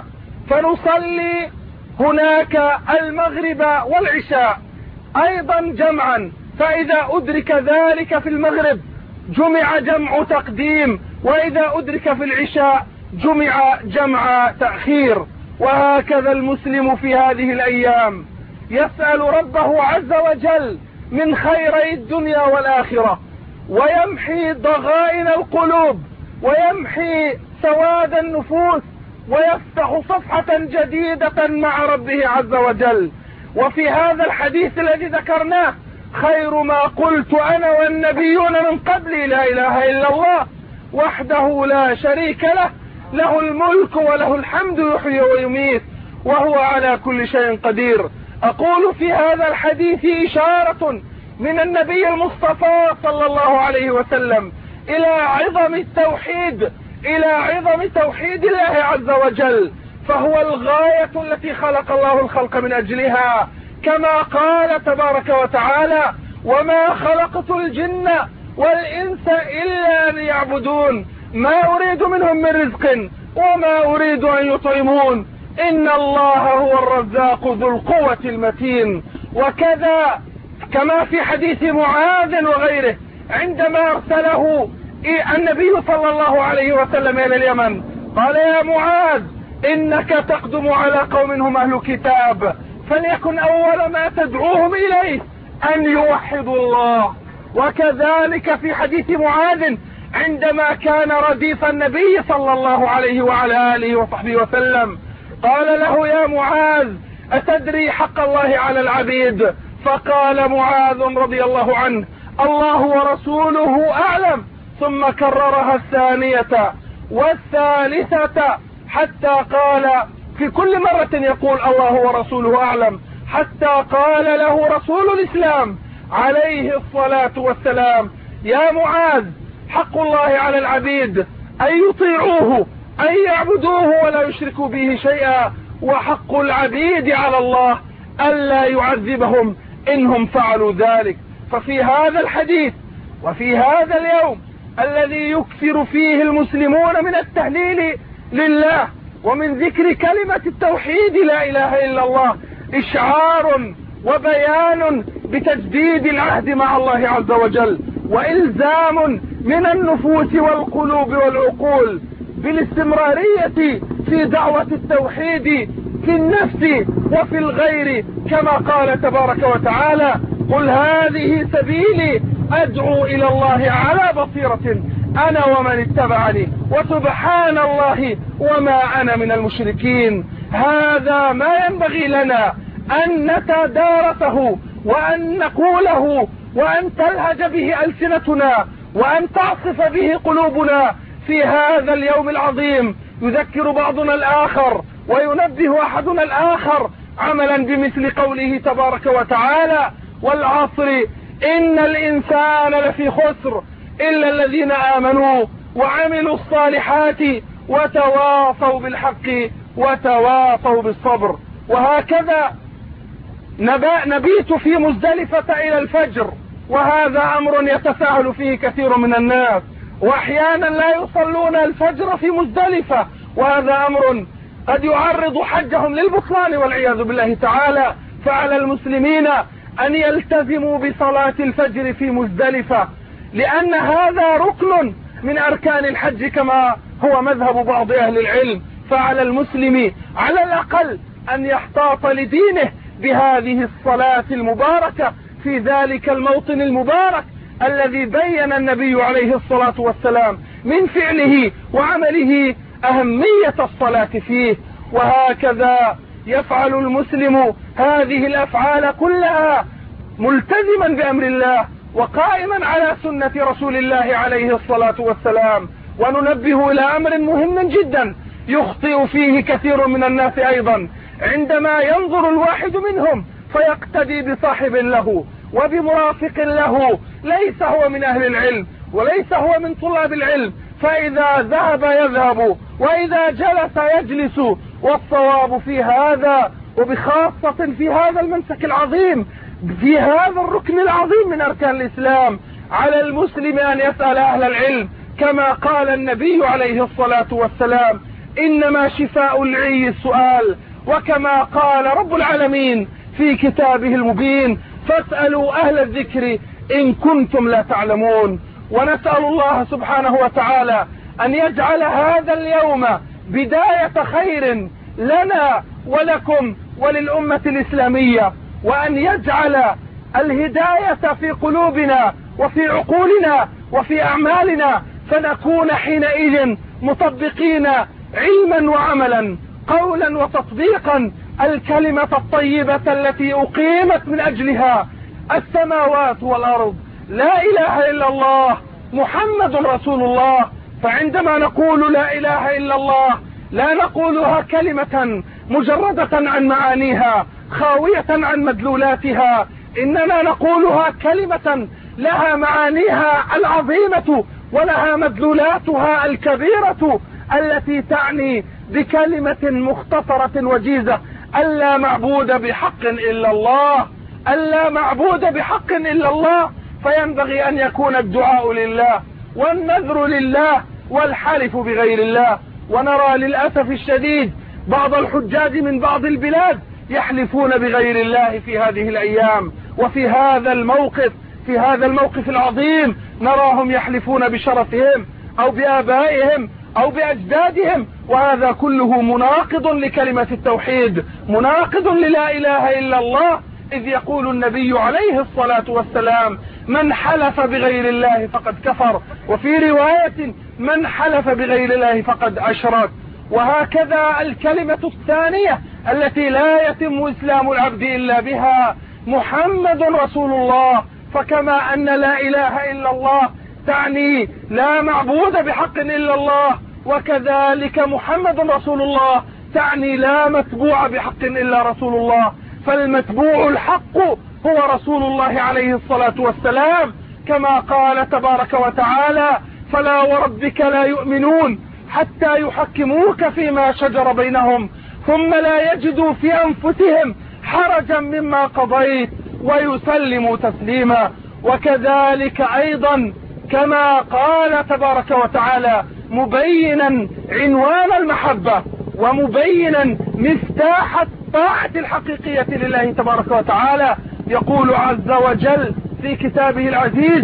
فنصلي هناك المغرب والعشاء أيضا جمعا، فإذا أدرك ذلك في المغرب جمع جمع تقديم، وإذا أدرك في العشاء جمع جمع تأخير. وهكذا المسلم في هذه الأيام يسأل ربه عز وجل من خيري الدنيا والآخرة، ويمحي ضغائن القلوب ويمحي سواد النفوس ويفتح صفحة جديدة مع ربه عز وجل. وفي هذا الحديث الذي ذكرناه: خير ما قلت أنا والنبيون من قبلي لا إله إلا الله وحده لا شريك له، له الملك وله الحمد، يحيي ويميت وهو على كل شيء قدير. أقول في هذا الحديث إشارة من النبي المصطفى صلى الله عليه وسلم إلى عظم التوحيد، إلى عظم توحيد الله عز وجل، فهو الغاية التي خلق الله الخلق من أجلها، كما قال تبارك وتعالى: وما خلقت الجن والإنس إلا ليعبدون ما أريد منهم من رزق وما أريد أن يطعمون إن الله هو الرزاق ذو القوة المتين. وكذا كما في حديث معاذ وغيره عندما أرسله النبي صلى الله عليه وسلم إلى اليمن قال: يا معاذ إنك تقدم على قوم هم أهل كتاب، فليكن أول ما تدعوهم إليه أن يوحدوا الله. وكذلك في حديث معاذ عندما كان رديف النبي صلى الله عليه وعلى آله وصحبه وسلم قال له: يا معاذ أتدري حق الله على العبيد؟ فقال معاذ رضي الله عنه: الله ورسوله أعلم، ثم كررها الثانية والثالثة حتى قال في كل مرة يقول الله ورسوله أعلم، حتى قال له رسول الإسلام عليه الصلاة والسلام: يا معاذ حق الله على العبيد أن يطيعوه أن يعبدوه ولا يشركوا به شيئا، وحق العبيد على الله ألا يعذبهم إنهم فعلوا ذلك. ففي هذا الحديث وفي هذا اليوم الذي يكثر فيه المسلمون من التهليل لله ومن ذكر كلمة التوحيد لا إله إلا الله إشعار وبيان بتجديد العهد مع الله عز وجل، وإلزام من النفوس والقلوب والعقول بالاستمرارية في دعوة التوحيد في النفس وفي الغير، كما قال تبارك وتعالى: قل هذه سبيلي أدعو إلى الله على بصيرة أنا ومن اتبعني وسبحان الله وما أنا من المشركين. هذا ما ينبغي لنا أن نتدارسه وأن نقوله وأن تلهج به ألسنتنا وأن تعصف به قلوبنا في هذا اليوم العظيم. يذكر بعضنا الآخر وينبه أحدنا الآخر عملا بمثل قوله تبارك وتعالى: والعصر إن الإنسان لفي خسر إلا الذين آمنوا وعملوا الصالحات وتواصوا بالحق وتواصوا بالصبر. وهكذا نبيت في مزدلفة إلى الفجر، وهذا أمر يتساهل فيه كثير من الناس، وأحيانا لا يصلون الفجر في مزدلفة، وهذا أمر قد يعرض حجهم للبطلان والعياذ بالله تعالى. فعلى المسلمين أن يلتزموا بصلاة الفجر في مزدلفة، لأن هذا ركن من أركان الحج كما هو مذهب بعض أهل العلم. فعلى المسلم على الأقل أن يحتاط لدينه بهذه الصلاة المباركة في ذلك الموطن المبارك الذي بين النبي عليه الصلاة والسلام من فعله وعمله أهمية الصلاة فيه. وهكذا يفعل المسلم هذه الأفعال كلها ملتزما بأمر الله وقائما على سنة رسول الله عليه الصلاة والسلام. وننبه إلى أمر مهم جدا يخطئ فيه كثير من الناس أيضا، عندما ينظر الواحد منهم فيقتدي بصاحب له وبمرافق له ليس هو من أهل العلم وليس هو من طلاب العلم، فإذا ذهب يذهب وإذا جلس يجلس. والصواب في هذا وبخاصة في هذا الممسك العظيم، في هذا الركن العظيم من أركان الإسلام، على المسلم أن يسأل أهل العلم كما قال النبي عليه الصلاة والسلام: إنما شفاء العي السؤال. وكما قال رب العالمين في كتابه المبين: فاسألوا أهل الذكر إن كنتم لا تعلمون. ونسأل الله سبحانه وتعالى أن يجعل هذا اليوم بداية خير لنا ولكم وللأمة الإسلامية، وأن يجعل الهداية في قلوبنا وفي عقولنا وفي أعمالنا، فنكون حينئذ مطبقين علما وعملا، قولا وتطبيقا الكلمة الطيبة التي أقيمت من أجلها السماوات والأرض: لا إله إلا الله محمد رسول الله. فعندما نقول لا إله إلا الله لا نقولها كلمة مجردة عن معانيها خاوية عن مدلولاتها، إننا نقولها كلمة لها معانيها العظيمة ولها مدلولاتها الكبيرة التي تعني بكلمة مختصرة وجيزة: ألا معبود بحق إلا الله، ألا معبود بحق إلا الله. فينبغي أن يكون الدعاء لله والنذر لله والحلف بغير الله. ونرى للأسف الشديد بعض الحجاج من بعض البلاد يحلفون بغير الله في هذه الأيام، وفي هذا الموقف العظيم نراهم يحلفون بشرفهم أو بآبائهم أو بأجدادهم، وهذا كله مناقض لكلمة التوحيد، مناقض للا إله إلا الله. إذ يقول النبي عليه الصلاة والسلام: من حلف بغير الله فقد كفر، وفي رواية: من حلف بغير الله فقد أشرك. وهكذا الكلمة الثانية التي لا يتم إسلام العبد إلا بها: محمد رسول الله. فكما أن لا إله إلا الله تعني لا معبود بحق إلا الله، وكذلك محمد رسول الله تعني لا متبوع بحق إلا رسول الله. فالمتبوع الحق هو رسول الله عليه الصلاة والسلام، كما قال تبارك وتعالى: فلا وربك لا يؤمنون حتى يحكموك فيما شجر بينهم ثم لا يجدوا في أنفسهم حرجا مما قضيت ويسلموا تسليما. وكذلك أيضا كما قال تبارك وتعالى مبينا عنوان المحبة ومبينا مفتاح الطاعة الحقيقية لله تبارك وتعالى، يقول عز وجل في كتابه العزيز: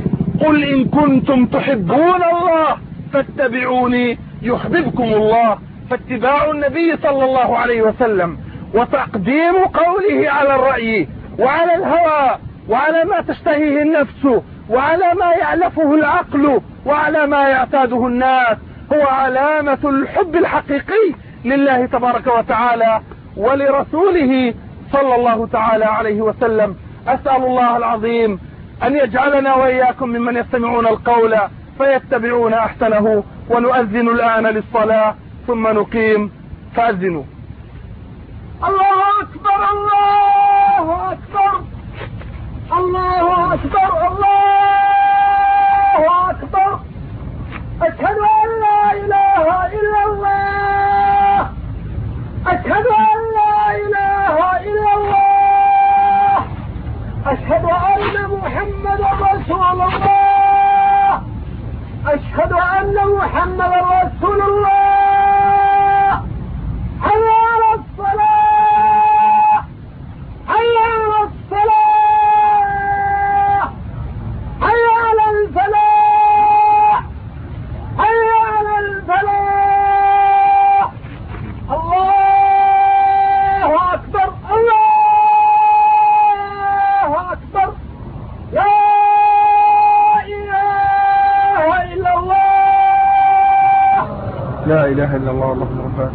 قل إن كنتم تحبون الله فاتبعوني يحببكم الله. فاتباع النبي صلى الله عليه وسلم وتقديم قوله على الرأي وعلى الهوى وعلى ما تشتهيه النفس وعلى ما يألفه العقل وعلى ما يعتاده الناس هو علامة الحب الحقيقي لله تبارك وتعالى ولرسوله صلى الله تعالى عليه وسلم. أسأل الله العظيم أن يجعلنا وإياكم ممن يستمعون القول فيتبعون أحسنه. ونؤذن الآن للصلاة ثم نقيم فأذنوا. الله أكبر الله أكبر الله أكبر الله أكبر. أشهد أن لا إله إلا الله أشهد أن لا إله إلا الله أشهد أن محمدا رسول الله أشهد أن محمدا رسول الله. حي على الصلاة حي على الصلاة حي على الفلاح حي على الفلاح. الله أكبر الله أكبر. لا إله إلا الله لا إله إلا الله. اللهم ربنا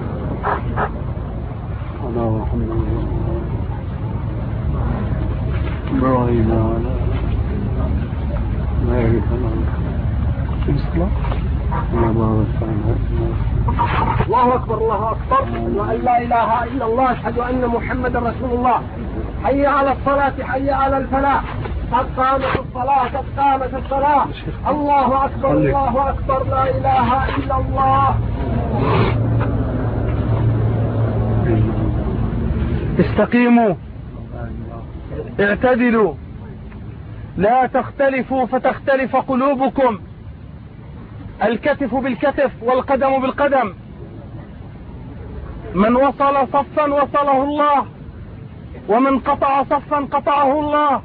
الله محمد إبراهيم ما يعرف الله أكبر الله أكبر. أشهد أن لا إله إلا الله أشهد أن محمدا رسول الله. حي على الصلاة حي على الفلاح. قد قامت الصلاة قد قامت الصلاة. الله أكبر الله أكبر. لا إله إلا الله. استقيموا اعتدلوا لا تختلفوا فتختلف قلوبكم. الكتف بالكتف والقدم بالقدم. من وصل صفا وصله الله ومن قطع صفا قطعه الله.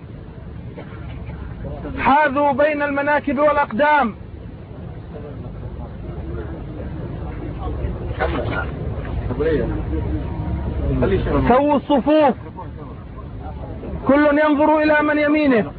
حاذوا بين المناكب والأقدام. سووا الصفوف كل ينظر إلى من يمينه.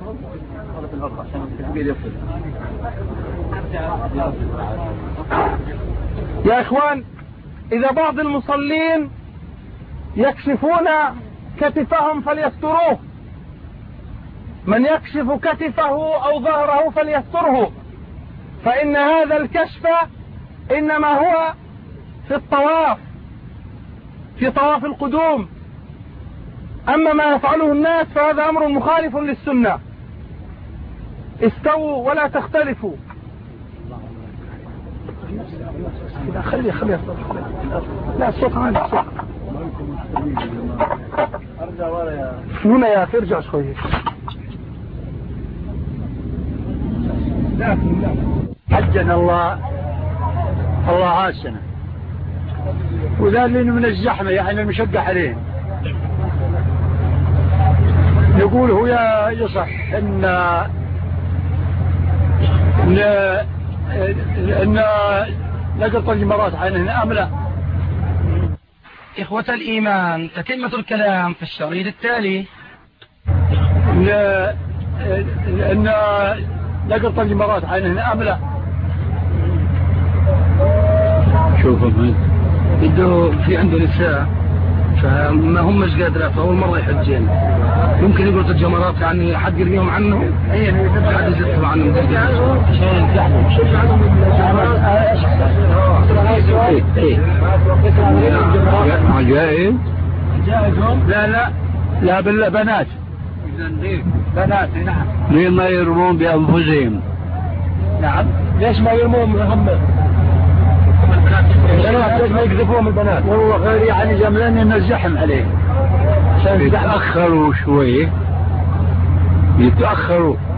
يا إخوان إذا بعض المصلين يكشفون كتفهم فليستروه. من يكشف كتفه أو ظهره فليستره فإن هذا الكشف إنما هو في الطواف في طواف القدوم. أما ما يفعله الناس فهذا أمر مخالف للسنة. استووا ولا تختلفوا. خلي لا الصوت عالي الصوت. هنا يا أخي ارجع شوية. حجنا الله عاشنا وذالين من الزحمة يعني المشقة عليه. يقول هو يصح ان نقط الجمرات عنه أم لا؟ إخوة الإيمان تتمة الكلام في الشريط التالي. ان نقط الجمرات عنه أم لا؟ شوفوا بده في عنده نساء فما همش قادرة فأول مرة يحجين ممكن يقولوا الجمرات يعني حد يرميهم عنه حد يزتهم عنه جائز لا بالبنات بنات نعم. ليه ما يرمون بأنفسهم؟ نعم ليش ما يرمون محمد؟ ليش ما يقذفوهم البنات؟ والله غير يعني جملان نزحم عليه يتأخروا شوي يتأخروا